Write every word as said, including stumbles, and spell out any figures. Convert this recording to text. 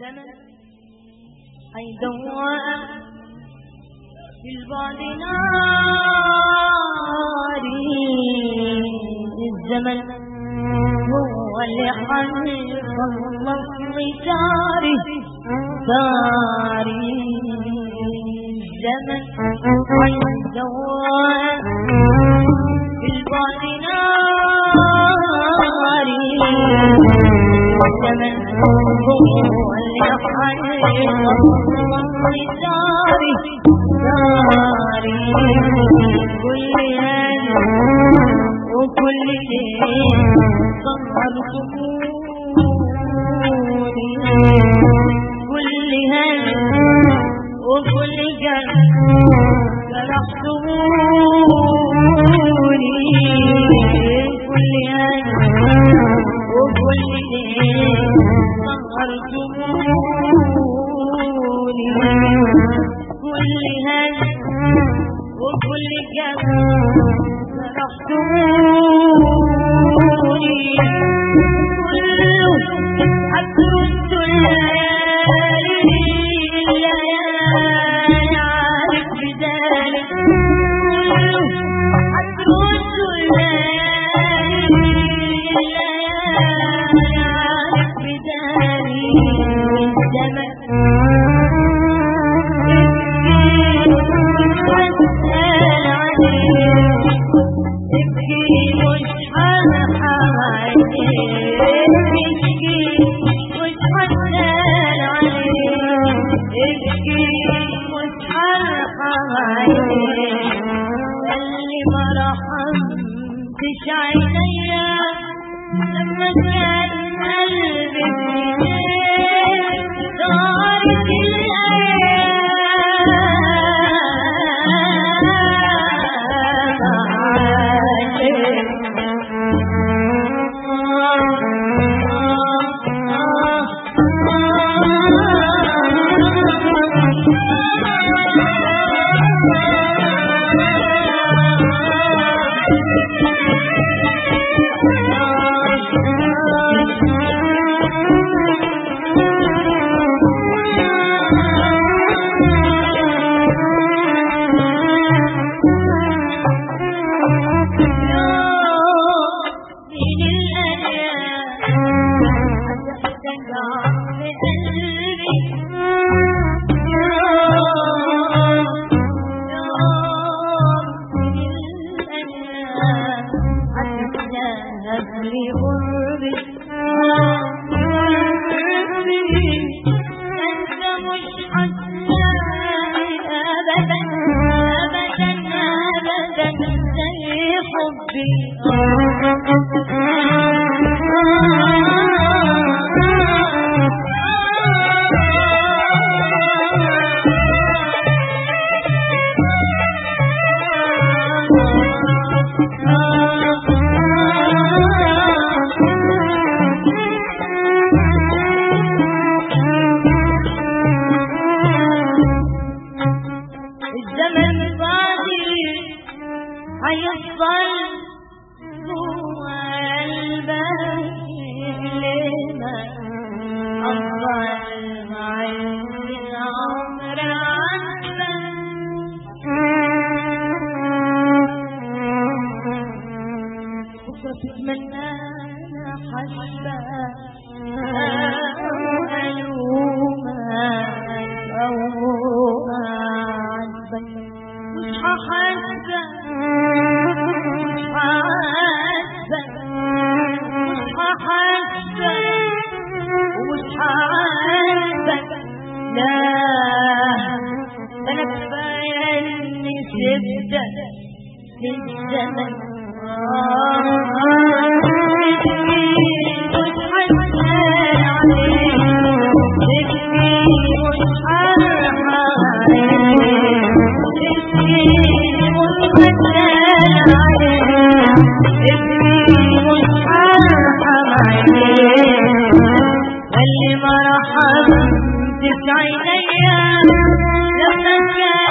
الزمن حيدوق في البعد ناري. الزمن هو اللي حيخلص طاري طاري. الزمن حيدوق في البعد ناري. الزمن هو اللي حيخلص طاري طاري. كل هنا وكل ليل ظهر سكوني. كل هنا وكل جنة جرح سموني. كل هنا وكل ليل ظهر سموني. كل هنا وكل جنة جرح سموني. كله هترد الليالي الليالي عارف بذلك. كله هترد الليالي الليالي عارف بذلك. الزمن أسأل عليك ابكي مش هرحم عليك. ابكي مش هسأل عليك. ابكي مش هرحم عليك. اللي ما رحمتش عينيا لما كان قلبي فيك دارت اللي ما رحمتش عينيا لما كان